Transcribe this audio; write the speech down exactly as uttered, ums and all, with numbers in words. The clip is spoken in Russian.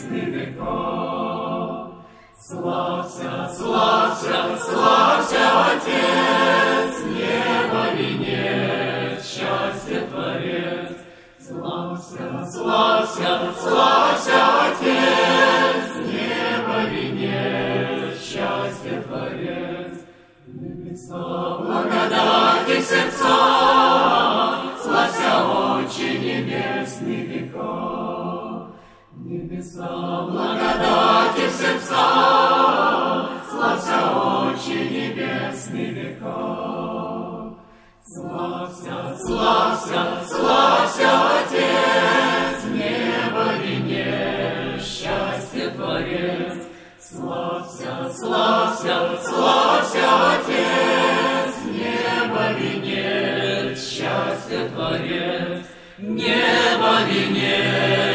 небесных веков. Славься, славься, славься, Отец, небо венец, счастье Творец. Славься, славься, славься, Отец, небо венец, счастье Творец. Небеса, благодати сердца, славься, Отче небесных веков. Небеса, благодати сердца, славься, Отче небесных веков. Славься, славься, славься, Отец, небо венец, счастье Творец. Славься, славься, славься, Отец, небо венец, счастье Творец, небо венец.